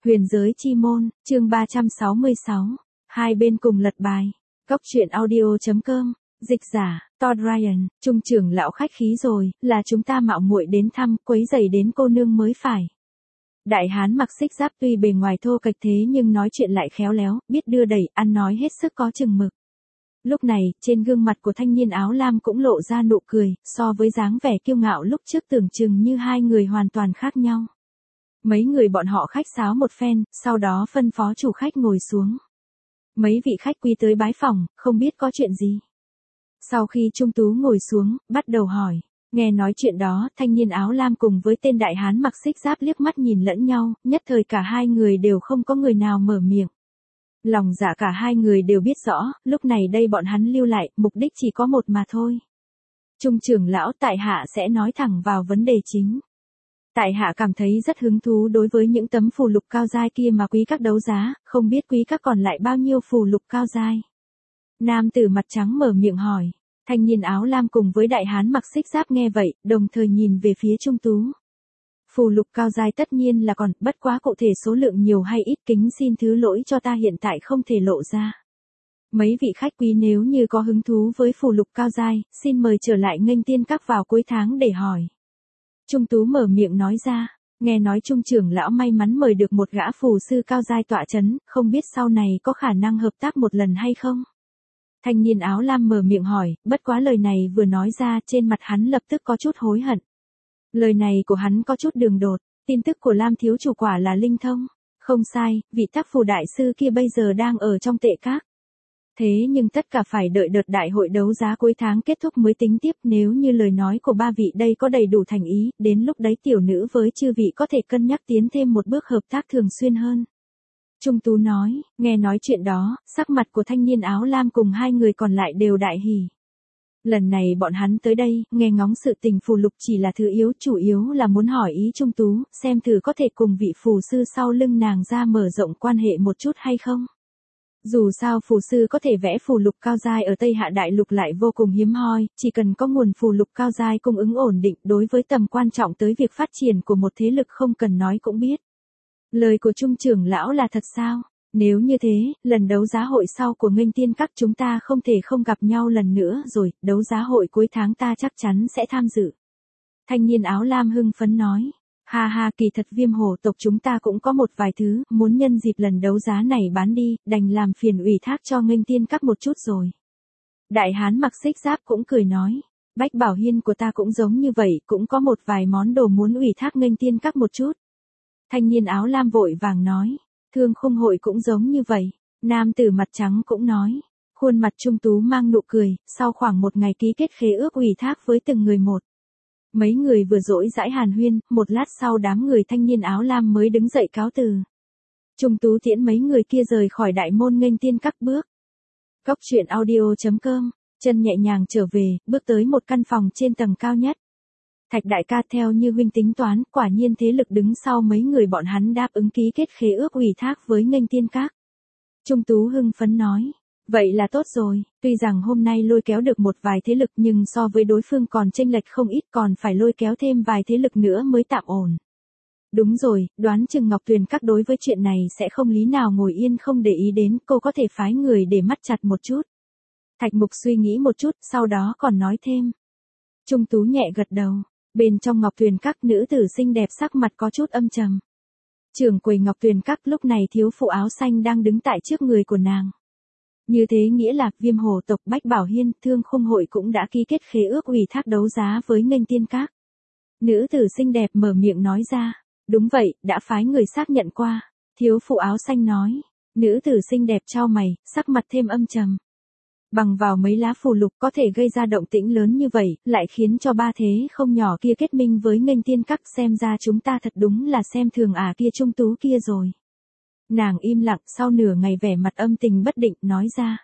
Huyền giới chi môn, chương 366. Hai bên cùng lật bài. Cốc truyện audio.com. Dịch giả, Todd Ryan, trung trưởng lão khách khí rồi, là chúng ta mạo muội đến thăm, quấy rầy đến cô nương mới phải. Đại hán mặc xích giáp tuy bề ngoài thô kệch thế nhưng nói chuyện lại khéo léo, biết đưa đẩy, ăn nói hết sức có chừng mực. Lúc này, trên gương mặt của thanh niên áo lam cũng lộ ra nụ cười, so với dáng vẻ kiêu ngạo lúc trước tưởng chừng như hai người hoàn toàn khác nhau. Mấy người bọn họ khách sáo một phen, sau đó phân phó chủ khách ngồi xuống. Mấy vị khách quý tới bái phỏng, không biết có chuyện gì. Sau khi Trung Tú ngồi xuống, bắt đầu hỏi. Nghe nói chuyện đó, thanh niên áo lam cùng với tên đại hán mặc xích giáp liếc mắt nhìn lẫn nhau, nhất thời cả hai người đều không có người nào mở miệng. Lòng dạ cả hai người đều biết rõ, lúc này đây bọn hắn lưu lại, mục đích chỉ có một mà thôi. Trung trưởng lão tại hạ sẽ nói thẳng vào vấn đề chính. Tại hạ cảm thấy rất hứng thú đối với những tấm phù lục cao giai kia mà quý các đấu giá, không biết quý các còn lại bao nhiêu phù lục cao giai. Nam tử mặt trắng mở miệng hỏi. Thanh niên áo lam cùng với đại hán mặc xích giáp nghe vậy, đồng thời nhìn về phía Trung Tú. Phù lục cao giai tất nhiên là còn, bất quá cụ thể số lượng nhiều hay ít kính xin thứ lỗi cho ta hiện tại không thể lộ ra. Mấy vị khách quý nếu như có hứng thú với phù lục cao giai, xin mời trở lại nghênh tiên các vào cuối tháng để hỏi. Trung Tú mở miệng nói ra, nghe nói Trung trưởng lão may mắn mời được một gã phù sư cao giai tọa chấn, không biết sau này có khả năng hợp tác một lần hay không? Thanh niên áo lam mở miệng hỏi, bất quá lời này vừa nói ra trên mặt hắn lập tức có chút hối hận. Lời này của hắn có chút đường đột, tin tức của Lam thiếu chủ quả là linh thông. Không sai, vị tác phù đại sư kia bây giờ đang ở trong tệ các. Thế nhưng tất cả phải đợi đợt đại hội đấu giá cuối tháng kết thúc mới tính tiếp, nếu như lời nói của ba vị đây có đầy đủ thành ý, đến lúc đấy tiểu nữ với chư vị có thể cân nhắc tiến thêm một bước hợp tác thường xuyên hơn. Trung Tú nói, nghe nói chuyện đó, sắc mặt của thanh niên áo lam cùng hai người còn lại đều đại hỉ. Lần này bọn hắn tới đây, nghe ngóng sự tình phù lục chỉ là thứ yếu, chủ yếu là muốn hỏi ý Trung Tú, xem thử có thể cùng vị phù sư sau lưng nàng ra mở rộng quan hệ một chút hay không. Dù sao phù sư có thể vẽ phù lục cao giai ở Tây Hạ Đại Lục lại vô cùng hiếm hoi, chỉ cần có nguồn phù lục cao giai cung ứng ổn định đối với tầm quan trọng tới việc phát triển của một thế lực không cần nói cũng biết. Lời của Trung trưởng lão là thật sao? Nếu như thế, lần đấu giá hội sau của nghênh tiên các chúng ta không thể không gặp nhau lần nữa rồi, đấu giá hội cuối tháng ta chắc chắn sẽ tham dự. Thanh niên áo lam hưng phấn nói. Ha ha, kỳ thật Viêm Hổ tộc chúng ta cũng có một vài thứ, muốn nhân dịp lần đấu giá này bán đi, đành làm phiền ủy thác cho nghênh tiên các một chút rồi. Đại hán mặc xích giáp cũng cười nói. Bách Bảo Hiên của ta cũng giống như vậy, cũng có một vài món đồ muốn ủy thác nghênh tiên các một chút. Thanh niên áo lam vội vàng nói. Thương khung hội cũng giống như vậy. Nam tử mặt trắng cũng nói. Khuôn mặt Trung Tú mang nụ cười, sau khoảng một ngày ký kết khế ước ủy thác với từng người một. Mấy người vừa dỗi dãi hàn huyên, một lát sau đám người thanh niên áo lam mới đứng dậy cáo từ. Trung Tú tiễn mấy người kia rời khỏi đại môn nghênh tiên các bước. Cốc truyện audio.com, chân nhẹ nhàng trở về, bước tới một căn phòng trên tầng cao nhất. Thạch đại ca theo như huynh tính toán, quả nhiên thế lực đứng sau mấy người bọn hắn đáp ứng ký kết khế ước ủy thác với nghênh tiên các. Trung Tú hưng phấn nói. Vậy là tốt rồi, tuy rằng hôm nay lôi kéo được một vài thế lực nhưng so với đối phương còn chênh lệch không ít, còn phải lôi kéo thêm vài thế lực nữa mới tạm ổn. Đúng rồi, đoán chừng Ngọc Tuyền các đối với chuyện này sẽ không lý nào ngồi yên không để ý đến, cô có thể phái người để mắt chặt một chút. Thạch Mục suy nghĩ một chút, sau đó còn nói thêm. Trung Tú nhẹ gật đầu, bên trong Ngọc Tuyền các nữ tử xinh đẹp sắc mặt có chút âm trầm. Trưởng quầy Ngọc Tuyền các lúc này thiếu phụ áo xanh đang đứng tại trước người của nàng. Như thế nghĩa là Viêm Hổ tộc Bách Bảo Hiên, Thương khung hội cũng đã ký kết khế ước ủy thác đấu giá với nghênh tiên các. Nữ tử xinh đẹp mở miệng nói ra. Đúng vậy, đã phái người xác nhận qua. Thiếu phụ áo xanh nói. Nữ tử xinh đẹp chau mày, sắc mặt thêm âm trầm. Bằng vào mấy lá phù lục có thể gây ra động tĩnh lớn như vậy, lại khiến cho ba thế không nhỏ kia kết minh với nghênh tiên các, xem ra chúng ta thật đúng là xem thường kia Trung Tú kia rồi. Nàng im lặng sau nửa ngày vẻ mặt âm tình bất định nói ra.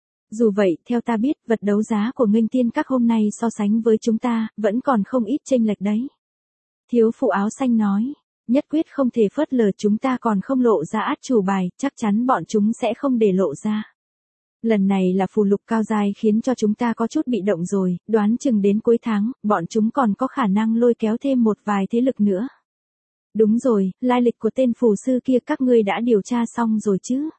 Dù vậy, theo ta biết, vật đấu giá của nghênh tiên các hôm nay so sánh với chúng ta, vẫn còn không ít chênh lệch đấy. Thiếu phụ áo xanh nói, nhất quyết không thể phớt lờ, chúng ta còn không lộ ra át chủ bài, chắc chắn bọn chúng sẽ không để lộ ra. Lần này là phù lục cao giai khiến cho chúng ta có chút bị động rồi, đoán chừng đến cuối tháng, bọn chúng còn có khả năng lôi kéo thêm một vài thế lực nữa. Đúng rồi, lai lịch của tên phù sư kia các ngươi đã điều tra xong rồi chứ?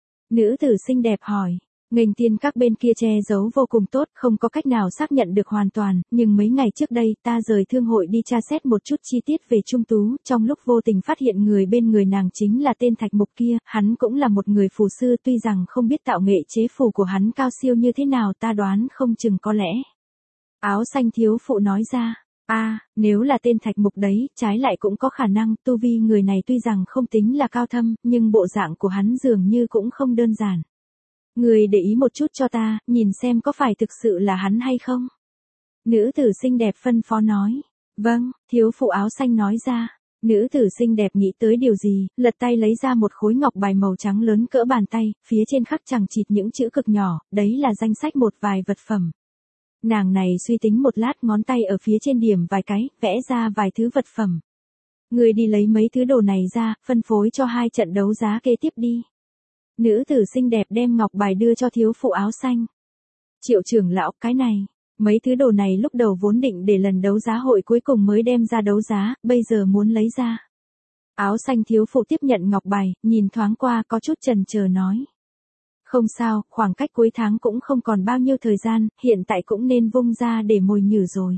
Nữ tử xinh đẹp hỏi. Nghênh tiên các bên kia che giấu vô cùng tốt, không có cách nào xác nhận được hoàn toàn, nhưng mấy ngày trước đây ta rời thương hội đi tra xét một chút chi tiết về Trung Tú, trong lúc vô tình phát hiện người bên người nàng chính là tên Thạch Mục kia, hắn cũng là một người phù sư, tuy rằng không biết tạo nghệ chế phù của hắn cao siêu như thế nào, ta đoán không chừng có lẽ. Áo xanh thiếu phụ nói ra. Nếu là tên Thạch Mục đấy, trái lại cũng có khả năng, tu vi người này tuy rằng không tính là cao thâm, nhưng bộ dạng của hắn dường như cũng không đơn giản. Người để ý một chút cho ta, nhìn xem có phải thực sự là hắn hay không? Nữ tử xinh đẹp phân phó nói. Vâng, thiếu phụ áo xanh nói ra. Nữ tử xinh đẹp nghĩ tới điều gì, lật tay lấy ra một khối ngọc bài màu trắng lớn cỡ bàn tay, phía trên khắc chằng chịt những chữ cực nhỏ, đấy là danh sách một vài vật phẩm. Nàng này suy tính một lát, ngón tay ở phía trên điểm vài cái, vẽ ra vài thứ vật phẩm. Người đi lấy mấy thứ đồ này ra, phân phối cho 2 trận đấu giá kế tiếp đi. Nữ tử xinh đẹp đem ngọc bài đưa cho thiếu phụ áo xanh. Triệu trưởng lão, cái này, mấy thứ đồ này lúc đầu vốn định để lần đấu giá hội cuối cùng mới đem ra đấu giá, bây giờ muốn lấy ra. Áo xanh thiếu phụ tiếp nhận ngọc bài, nhìn thoáng qua có chút chần chờ nói. Không sao, khoảng cách cuối tháng cũng không còn bao nhiêu thời gian, hiện tại cũng nên vung ra để mồi nhử rồi.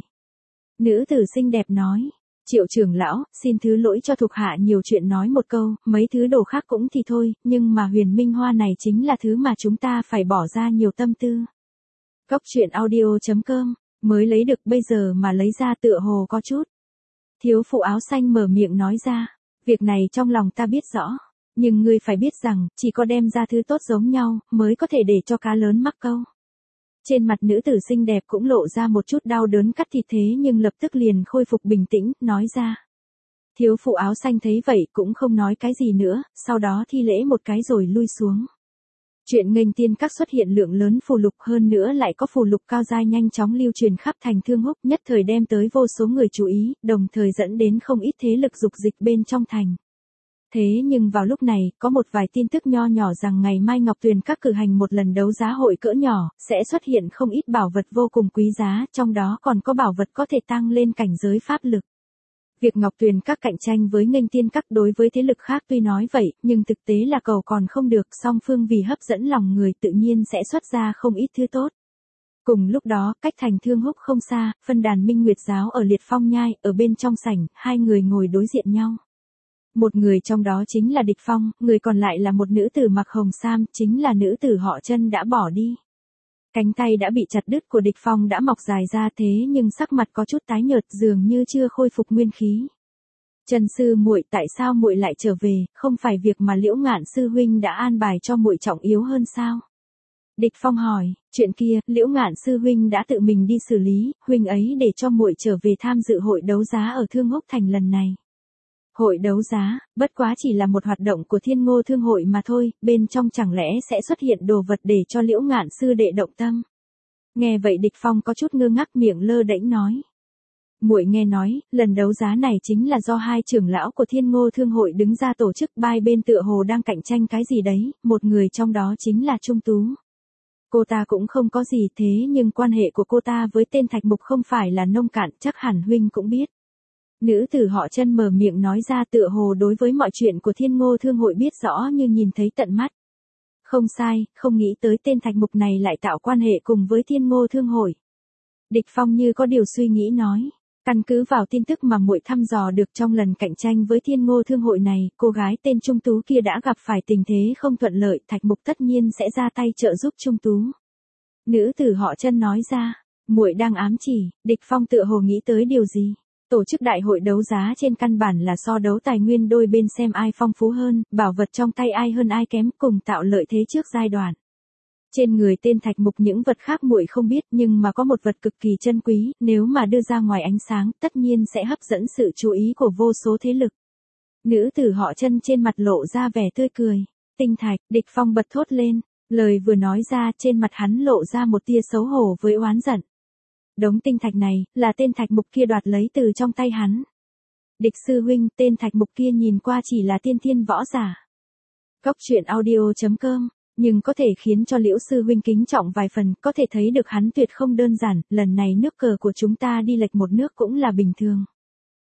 Nữ tử xinh đẹp nói. Triệu trưởng lão, xin thứ lỗi cho thuộc hạ nhiều chuyện nói một câu, mấy thứ đồ khác cũng thì thôi, nhưng mà huyền minh hoa này chính là thứ mà chúng ta phải bỏ ra nhiều tâm tư. Cốc truyện audio.com, mới lấy được bây giờ mà lấy ra tựa hồ có chút. Thiếu phụ áo xanh mở miệng nói ra, việc này trong lòng ta biết rõ, nhưng ngươi phải biết rằng, chỉ có đem ra thứ tốt giống nhau, mới có thể để cho cá lớn mắc câu. Trên mặt nữ tử xinh đẹp cũng lộ ra một chút đau đớn cắt thịt thế nhưng lập tức liền khôi phục bình tĩnh, nói ra. Thiếu phụ áo xanh thấy vậy cũng không nói cái gì nữa, sau đó thi lễ một cái rồi lui xuống. Chuyện nghênh tiên các xuất hiện lượng lớn phù lục, hơn nữa lại có phù lục cao giai nhanh chóng lưu truyền khắp thành Thương Húc, nhất thời đem tới vô số người chú ý, đồng thời dẫn đến không ít thế lực dục dịch bên trong thành. Thế nhưng vào lúc này, có một vài tin tức nho nhỏ rằng ngày mai Ngọc Tuyền các cử hành một lần đấu giá hội cỡ nhỏ, sẽ xuất hiện không ít bảo vật vô cùng quý giá, trong đó còn có bảo vật có thể tăng lên cảnh giới pháp lực. Việc Ngọc Tuyền các cạnh tranh với nghênh tiên các đối với thế lực khác tuy nói vậy, nhưng thực tế là cầu còn không được, song phương vì hấp dẫn lòng người tự nhiên sẽ xuất ra không ít thứ tốt. Cùng lúc đó, cách thành Thương Húc không xa, phân đàn Minh Nguyệt giáo ở Liệt Phong Nhai, ở bên trong sảnh, 2 người ngồi đối diện nhau. Một người trong đó chính là Địch Phong, người còn lại là một nữ tử mặc hồng sam, chính là nữ tử họ Chân đã bỏ đi. Cánh tay đã bị chặt đứt của Địch Phong đã mọc dài ra thế nhưng sắc mặt có chút tái nhợt, dường như chưa khôi phục nguyên khí. Chân sư muội, tại sao muội lại trở về, không phải việc mà Liễu Ngạn sư huynh đã an bài cho muội trọng yếu hơn sao? Địch Phong hỏi, chuyện kia, Liễu Ngạn sư huynh đã tự mình đi xử lý, huynh ấy để cho muội trở về tham dự hội đấu giá ở Thương Húc thành lần này. Hội đấu giá, bất quá chỉ là một hoạt động của Thiên Ngô Thương hội mà thôi, bên trong chẳng lẽ sẽ xuất hiện đồ vật để cho Liễu Ngạn sư đệ động tâm. Nghe vậy Địch Phong có chút ngơ ngác, miệng lơ đễnh nói. Muội nghe nói, lần đấu giá này chính là do 2 trưởng lão của Thiên Ngô Thương hội đứng ra tổ chức, hai bên tựa hồ đang cạnh tranh cái gì đấy, một người trong đó chính là Trung Tú. Cô ta cũng không có gì thế nhưng quan hệ của cô ta với tên Thạch Mục không phải là nông cạn, chắc hẳn huynh cũng biết. Nữ tử họ Chân mở miệng nói ra, tựa hồ đối với mọi chuyện của Thiên Ngô Thương hội biết rõ như nhìn thấy tận mắt. Không sai, không nghĩ tới tên Thạch Mục này lại tạo quan hệ cùng với Thiên Ngô Thương hội. Địch Phong như có điều suy nghĩ nói, căn cứ vào tin tức mà muội thăm dò được trong lần cạnh tranh với Thiên Ngô Thương hội này, cô gái tên Trung Tú kia đã gặp phải tình thế không thuận lợi, Thạch Mục tất nhiên sẽ ra tay trợ giúp Trung Tú. Nữ tử họ Chân nói ra, muội đang ám chỉ. Địch Phong tựa hồ nghĩ tới điều gì. Tổ chức đại hội đấu giá trên căn bản là so đấu tài nguyên đôi bên xem ai phong phú hơn, bảo vật trong tay ai hơn ai kém, cùng tạo lợi thế trước giai đoạn. Trên người tên Thạch Mục những vật khác muội không biết, nhưng mà có một vật cực kỳ chân quý, nếu mà đưa ra ngoài ánh sáng, tất nhiên sẽ hấp dẫn sự chú ý của vô số thế lực. Nữ tử họ Chân trên mặt lộ ra vẻ tươi cười. Tinh thạch, Địch Phong bật thốt lên, lời vừa nói ra, trên mặt hắn lộ ra một tia xấu hổ với oán giận. Đống tinh thạch này, là tên Thạch Mục kia đoạt lấy từ trong tay hắn. Địch sư huynh, tên Thạch Mục kia nhìn qua chỉ là tiên thiên võ giả. Cốc truyện audio.com, nhưng có thể khiến cho Liễu sư huynh kính trọng vài phần, có thể thấy được hắn tuyệt không đơn giản, lần này nước cờ của chúng ta đi lệch một nước cũng là bình thường.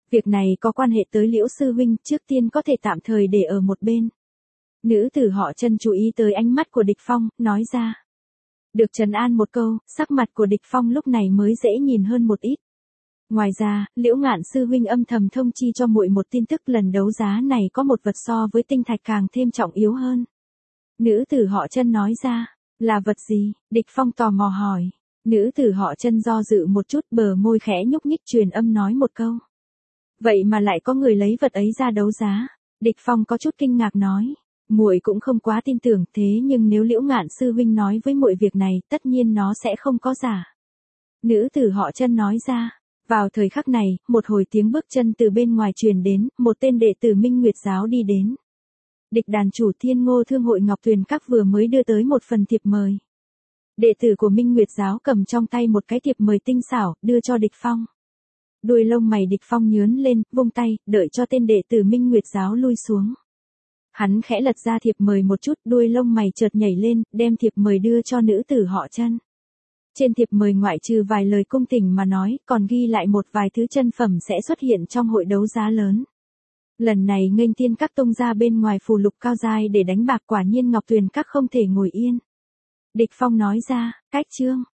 Việc này có quan hệ tới Liễu sư huynh, trước tiên có thể tạm thời để ở một bên. Nữ tử họ Chân chú ý tới ánh mắt của Địch Phong, nói ra. Được trấn an một câu, sắc mặt của Địch Phong lúc này mới dễ nhìn hơn một ít. Ngoài ra, Liễu Ngạn sư huynh âm thầm thông chi cho muội một tin tức, lần đấu giá này có một vật so với tinh thạch càng thêm trọng yếu hơn. Nữ tử họ Chân nói ra, là vật gì? Địch Phong tò mò hỏi. Nữ tử họ Chân do dự một chút, bờ môi khẽ nhúc nhích truyền âm nói một câu. Vậy mà lại có người lấy vật ấy ra đấu giá. Địch Phong có chút kinh ngạc nói. Muội cũng không quá tin tưởng, thế nhưng nếu Liễu Ngạn sư huynh nói với muội việc này, tất nhiên nó sẽ không có giả. Nữ tử họ Chân nói ra. Vào thời khắc này, một hồi tiếng bước chân từ bên ngoài truyền đến, một tên đệ tử Minh Nguyệt giáo đi đến. Địch đàn chủ Thiên Ngô Thương hội Ngọc Tuyền Các vừa mới đưa tới một phần thiệp mời. Đệ tử của Minh Nguyệt giáo cầm trong tay một cái thiệp mời tinh xảo, đưa cho Địch Phong. Đuôi lông mày Địch Phong nhướng lên, vung tay, đợi cho tên đệ tử Minh Nguyệt giáo lui xuống. Hắn khẽ lật ra thiệp mời một chút, đuôi lông mày chợt nhảy lên, đem thiệp mời đưa cho nữ tử họ Chân. Trên thiệp mời ngoại trừ vài lời cung tình mà nói, còn ghi lại một vài thứ chân phẩm sẽ xuất hiện trong hội đấu giá lớn. Lần này nghênh Tiên Các tung ra bên ngoài phù lục cao giai để đánh bạc, quả nhiên Ngọc Tuyền Các không thể ngồi yên. Địch Phong nói ra, cách chương.